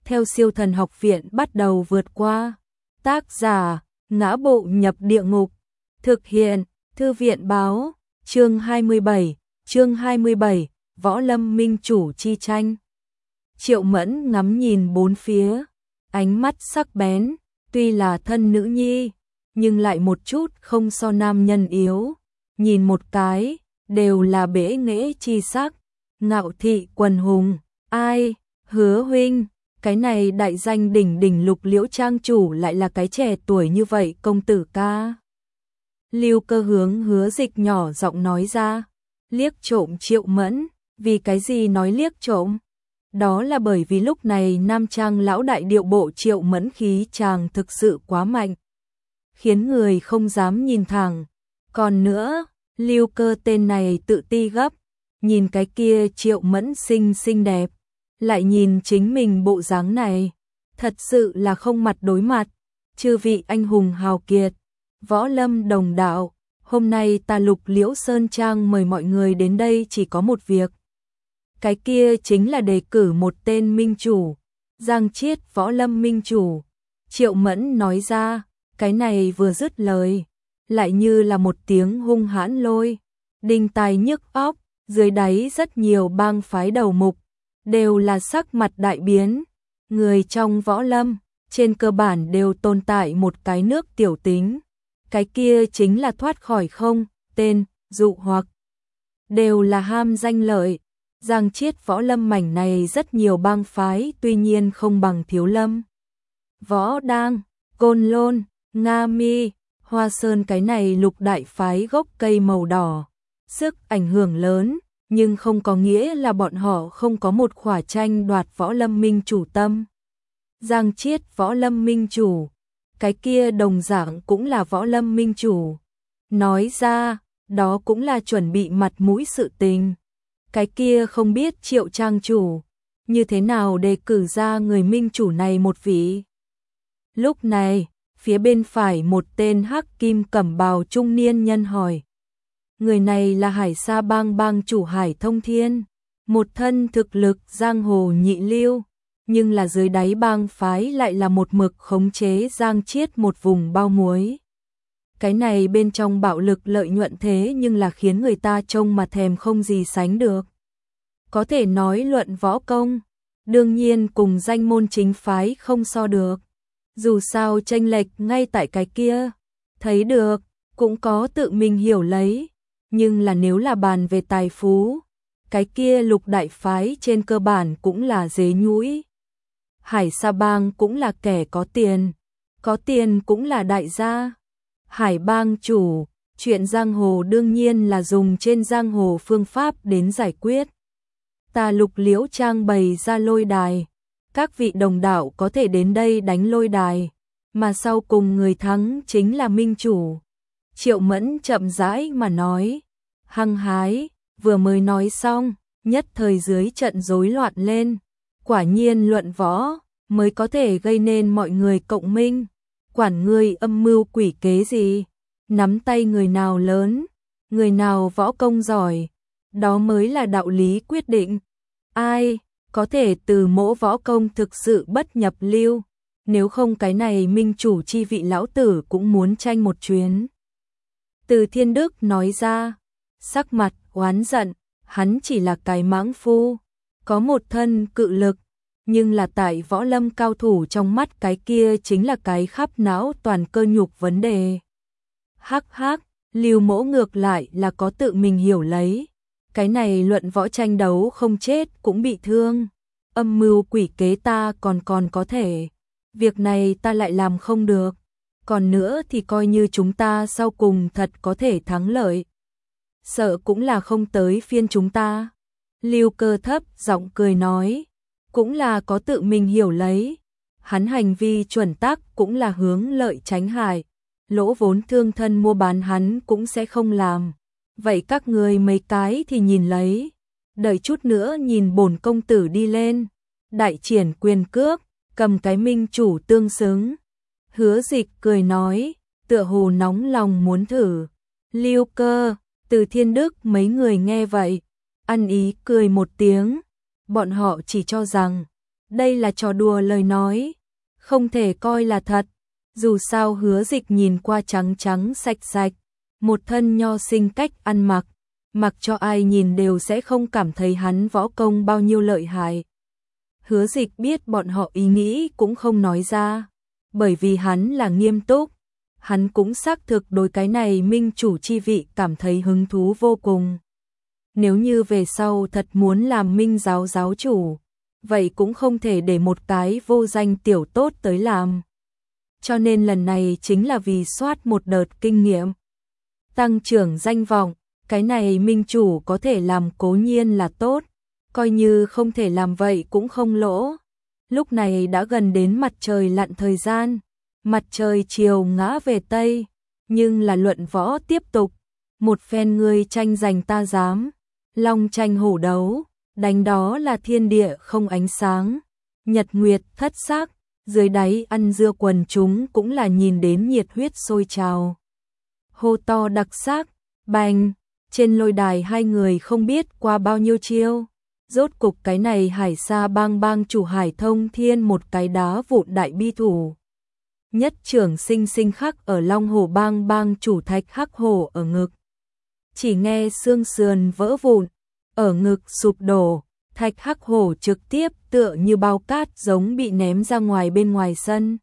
theo Siêu Thần Học Viện bắt đầu vượt qua. Tác giả: Ngã Bộ Nhập Địa Ngục. Thực hiện: Thư viện báo. Chương 27, Võ Lâm Minh Chủ chi tranh. Triệu Mẫn ngắm nhìn bốn phía, ánh mắt sắc bén, tuy là thân nữ nhi, nhưng lại một chút không so nam nhân yếu. Nhìn một cái, đều là bể nghệ chi sắc, ngạo thị quần hùng. Ai, Hứa huynh, cái này đại danh đỉnh đỉnh Lục Liễu trang chủ lại là cái trẻ tuổi như vậy công tử ca. Lưu Cơ hướng Hứa Dịch nhỏ giọng nói ra, liếc trộm Triệu Mẫn. Vì cái gì nói liếc trộm? Đó là bởi vì lúc này nam trang lão đại điệu bộ Triệu Mẫn khí chàng thực sự quá mạnh, khiến người không dám nhìn thẳng. Còn nữa, Lưu Cơ tên này tự ti gấp, nhìn cái kia Triệu Mẫn xinh đẹp, lại nhìn chính mình bộ dáng này, thật sự là không mặt đối mặt. Chư vị anh hùng hào kiệt, võ lâm đồng đạo, hôm nay ta Lục Liễu Sơn Trang mời mọi người đến đây chỉ có một việc. Cái kia chính là đề cử một tên minh chủ, Giang Chiết võ lâm minh chủ. Triệu Mẫn nói ra, cái này vừa dứt lời, lại như là một tiếng hung hãn lôi đinh tai nhức óc, dưới đáy rất nhiều bang phái đầu mục đều là sắc mặt đại biến. Người trong võ lâm trên cơ bản đều tồn tại một cái nước tiểu tính, cái kia chính là thoát khỏi không tên dụ hoặc, đều là ham danh lợi. Giang Chiết võ lâm mảnh này rất nhiều bang phái, tuy nhiên không bằng Thiếu Lâm, Võ Đang, Côn Lôn, Nga Mi, Hoa Sơn cái này lục đại phái gốc cây màu đỏ. Sức ảnh hưởng lớn, nhưng không có nghĩa là bọn họ không có một khỏa tranh đoạt võ lâm minh chủ tâm. Giang Chiết võ lâm minh chủ, cái kia đồng dạng cũng là võ lâm minh chủ. Nói ra, đó cũng là chuẩn bị mặt mũi sự tình. Cái kia không biết Triệu trang chủ như thế nào đề cử ra người minh chủ này một vị. Lúc này, phía bên phải một tên hắc kim cẩm bào trung niên nhân hỏi. Người này là Hải Sa bang bang chủ Hải Thông Thiên, một thân thực lực giang hồ nhị lưu, nhưng là dưới đáy bang phái lại là một mực khống chế Giang Chiết một vùng bao muối. Cái này bên trong bạo lực lợi nhuận thế nhưng là khiến người ta trông mà thèm không gì sánh được. Có thể nói luận võ công, đương nhiên cùng danh môn chính phái không so được. Dù sao chênh lệch ngay tại cái kia, thấy được, cũng có tự mình hiểu lấy. Nhưng là nếu là bàn về tài phú, cái kia lục đại phái trên cơ bản cũng là dế nhũi. Hải Sa bang cũng là kẻ có tiền cũng là đại gia. Hải bang chủ, chuyện giang hồ đương nhiên là dùng trên giang hồ phương pháp đến giải quyết. Ta Lục Liễu trang bày ra lôi đài, các vị đồng đạo có thể đến đây đánh lôi đài, mà sau cùng người thắng chính là minh chủ. Triệu Mẫn chậm rãi mà nói, hăng hái, vừa mới nói xong, nhất thời dưới trận rối loạn lên. Quả nhiên luận võ mới có thể gây nên mọi người cộng minh, quản ngươi âm mưu quỷ kế gì, nắm tay người nào lớn, người nào võ công giỏi, đó mới là đạo lý quyết định. Ai có thể từ mỗ võ công thực sự bất nhập lưu, nếu không cái này minh chủ chi vị lão tử cũng muốn tranh một chuyến. Từ Thiên Đức nói ra, sắc mặt oán giận, hắn chỉ là cái mãng phu, có một thân cự lực, nhưng là tại võ lâm cao thủ trong mắt cái kia chính là cái khắp não toàn cơ nhục vấn đề. Hắc hắc, Lưu mỗ ngược lại là có tự mình hiểu lấy, cái này luận võ tranh đấu không chết cũng bị thương, âm mưu quỷ kế ta còn có thể, việc này ta lại làm không được, còn nữa thì coi như chúng ta sau cùng thật có thể thắng lợi, sợ cũng là không tới phiên chúng ta. Lưu Cơ thấp giọng cười nói, cũng là có tự mình hiểu lấy, hắn hành vi chuẩn tắc cũng là hướng lợi tránh hại, lỗ vốn thương thân mua bán hắn cũng sẽ không làm. Vậy các người mấy cái thì nhìn lấy, đợi chút nữa nhìn bổn công tử đi lên, đại triển quyền cước, cầm cái minh chủ tương xứng. Hứa Dịch cười nói, tựa hồ nóng lòng muốn thử. Lưu Cơ, Từ Thiên Đức mấy người nghe vậy, ăn ý cười một tiếng, bọn họ chỉ cho rằng đây là trò đùa lời nói, không thể coi là thật. Dù sao Hứa Dịch nhìn qua trắng trắng sạch sạch, một thân nho sinh cách ăn mặc, mặc cho ai nhìn đều sẽ không cảm thấy hắn võ công bao nhiêu lợi hại. Hứa Dịch biết bọn họ ý nghĩ cũng không nói ra, bởi vì hắn là nghiêm túc, hắn cũng xác thực đối cái này minh chủ chi vị cảm thấy hứng thú vô cùng. Nếu như về sau thật muốn làm minh giáo giáo chủ, vậy cũng không thể để một cái vô danh tiểu tốt tới làm. Cho nên lần này chính là vì soát một đợt kinh nghiệm, tăng trưởng danh vọng, cái này minh chủ có thể làm cố nhiên là tốt, coi như không thể làm vậy cũng không lỗ. Lúc này đã gần đến mặt trời lặn thời gian, mặt trời chiều ngã về Tây, nhưng là luận võ tiếp tục, một phen ngươi tranh giành ta dám, long tranh hổ đấu, đánh đó là thiên địa không ánh sáng, nhật nguyệt thất sắc, dưới đáy ăn dưa quần chúng cũng là nhìn đến nhiệt huyết sôi trào. Hô to đặc sắc, bành, trên lôi đài hai người không biết qua bao nhiêu chiêu, rốt cục cái này Hải Sa Bang bang chủ Hải Thông Thiên một cái đá vụn đại bi thủ. Nhất trưởng sinh sinh khắc ở Long Hổ Bang bang chủ Thạch Hắc Hổ ở ngực. Chỉ nghe xương sườn vỡ vụn, ở ngực sụp đổ, Thạch Hắc Hổ trực tiếp tựa như bao cát giống bị ném ra ngoài bên ngoài sân.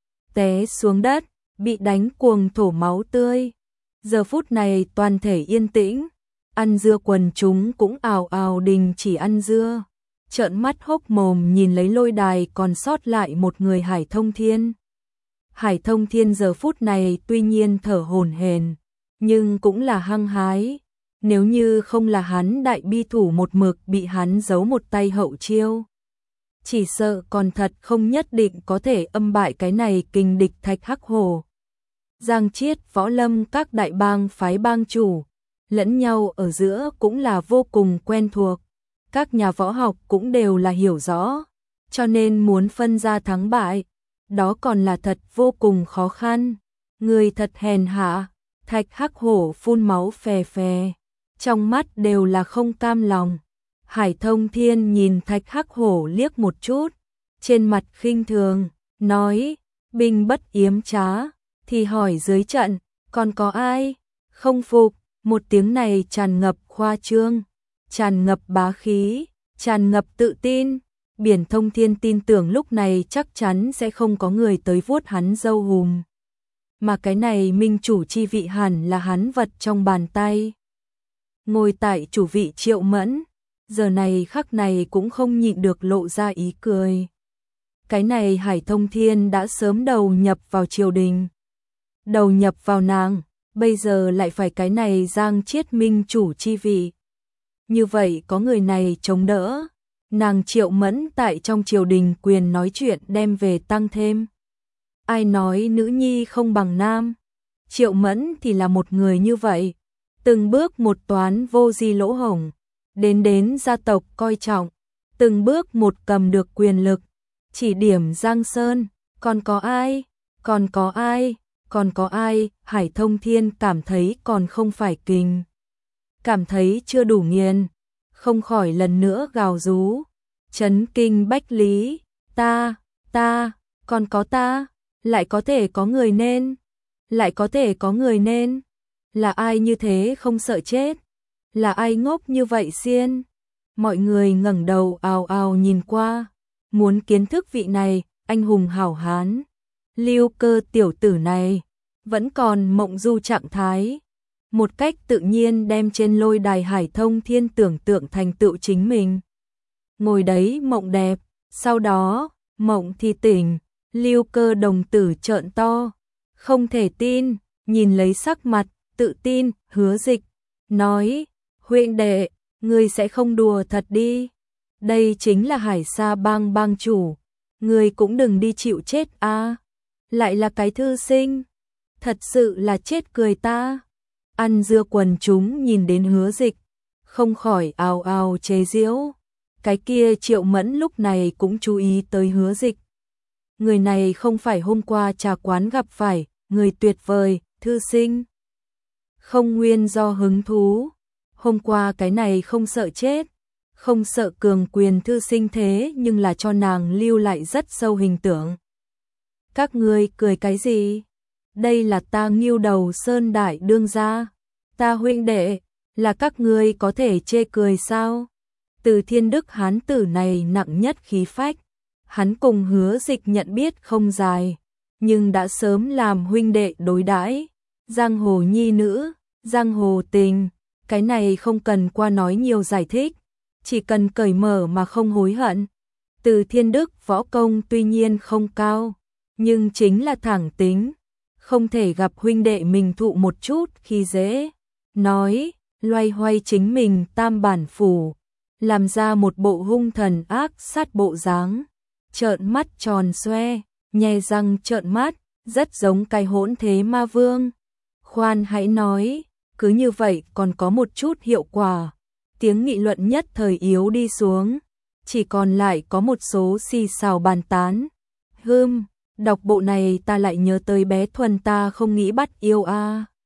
Té xuống đất, bị đánh cuồng thổ máu tươi. Giờ phút này toàn thể yên tĩnh, ăn dưa quần chúng cũng ào ào đình chỉ ăn dưa, trợn mắt hốc mồm nhìn lấy lôi đài còn sót lại một người Hải Thông Thiên. Hải Thông Thiên giờ phút này tuy nhiên thở hổn hển, nhưng cũng là hăng hái. Nếu như không là hắn đại bi thủ một mực bị hắn giấu một tay hậu chiêu, chỉ sợ còn thật không nhất định có thể âm bại cái này kình địch Thạch Hắc Hổ. Giang Chiết Võ Lâm các đại bang phái bang chủ, lẫn nhau ở giữa cũng là vô cùng quen thuộc, các nhà võ học cũng đều là hiểu rõ, cho nên muốn phân ra thắng bại, đó còn là thật vô cùng khó khăn. Người thật hèn hạ, Thạch Hắc Hổ phun máu phè phè, trong mắt đều là không cam lòng. Hải Thông Thiên nhìn Thạch Hắc Hổ liếc một chút, trên mặt khinh thường, nói, binh bất yếm trá, thì hỏi dưới trận, còn có ai không phục? Một tiếng này tràn ngập khoa trương, tràn ngập bá khí, tràn ngập tự tin. Biển Thông Thiên tin tưởng lúc này chắc chắn sẽ không có người tới vuốt hắn râu hùm. Mà cái này minh chủ chi vị hẳn là hắn vật trong bàn tay. Ngồi tại chủ vị Triệu Mẫn, giờ này khắc này cũng không nhịn được lộ ra ý cười. Cái này Hải Thông Thiên đã sớm đầu nhập vào triều đình, đầu nhập vào nàng, bây giờ lại phải cái này Giang Chiết minh chủ chi vị. Như vậy có người này chống đỡ, nàng Triệu Mẫn tại trong triều đình quyền nói chuyện đem về tăng thêm. Ai nói nữ nhi không bằng nam? Triệu Mẫn thì là một người như vậy, từng bước một toán vô di lỗ hổng, đến gia tộc coi trọng, từng bước một cầm được quyền lực, chỉ điểm Giang Sơn, còn có ai? Còn có ai? Còn có ai? Hải Thông Thiên cảm thấy còn không phải kình, cảm thấy chưa đủ nghiền, không khỏi lần nữa gào rú, chấn kinh bách lý, ta, còn có ta, lại có thể có người nên, lại có thể có người nên, là ai như thế không sợ chết, là ai ngốc như vậy xiên. Mọi người ngẩng đầu ào ào nhìn qua, muốn kiến thức vị này, anh hùng hảo hán. Lưu Cơ tiểu tử này, vẫn còn mộng du trạng thái, một cách tự nhiên đem trên lôi đài Hải Thông Thiên tưởng tượng thành tựu chính mình. Ngồi đấy mộng đẹp, sau đó, mộng thì tỉnh, Lưu Cơ đồng tử trợn to, không thể tin, nhìn lấy sắc mặt, tự tin, Hứa Dịch, nói, huynh đệ, ngươi sẽ không đùa thật đi, đây chính là Hải Sa Bang bang chủ, ngươi cũng đừng đi chịu chết a, lại là cái thư sinh, thật sự là chết cười ta. Ăn dưa quần chúng nhìn đến Hứa Dịch, không khỏi ào ào chế giễu. Cái kia Triệu Mẫn lúc này cũng chú ý tới Hứa Dịch. Người này không phải hôm qua trà quán gặp phải, người tuyệt vời, thư sinh. Không nguyên do hứng thú, hôm qua cái này không sợ chết, không sợ cường quyền thư sinh thế nhưng là cho nàng lưu lại rất sâu hình tượng. Các ngươi cười cái gì? Đây là ta Ngưu Đầu Sơn đại đương gia, ta huynh đệ, là các ngươi có thể chê cười sao? Từ Thiên Đức hán tử này nặng nhất khí phách, hắn cùng Hứa Dịch nhận biết không dài, nhưng đã sớm làm huynh đệ đối đãi, giang hồ nhi nữ, giang hồ tình, cái này không cần qua nói nhiều giải thích, chỉ cần cởi mở mà không hối hận. Từ Thiên Đức võ công tuy nhiên không cao, nhưng chính là thẳng tính, không thể gặp huynh đệ mình thụ một chút khi dễ, nói, loay hoay chính mình tam bản phủ, làm ra một bộ hung thần ác sát bộ dáng, trợn mắt tròn xoe, nhe răng trợn mắt, rất giống cái hỗn thế ma vương. Khoan hãy nói, cứ như vậy còn có một chút hiệu quả. Tiếng nghị luận nhất thời yếu đi xuống, chỉ còn lại có một số xì xào bàn tán. Đọc bộ này ta lại nhớ tới bé Thuần ta không nghĩ bắt yêu a.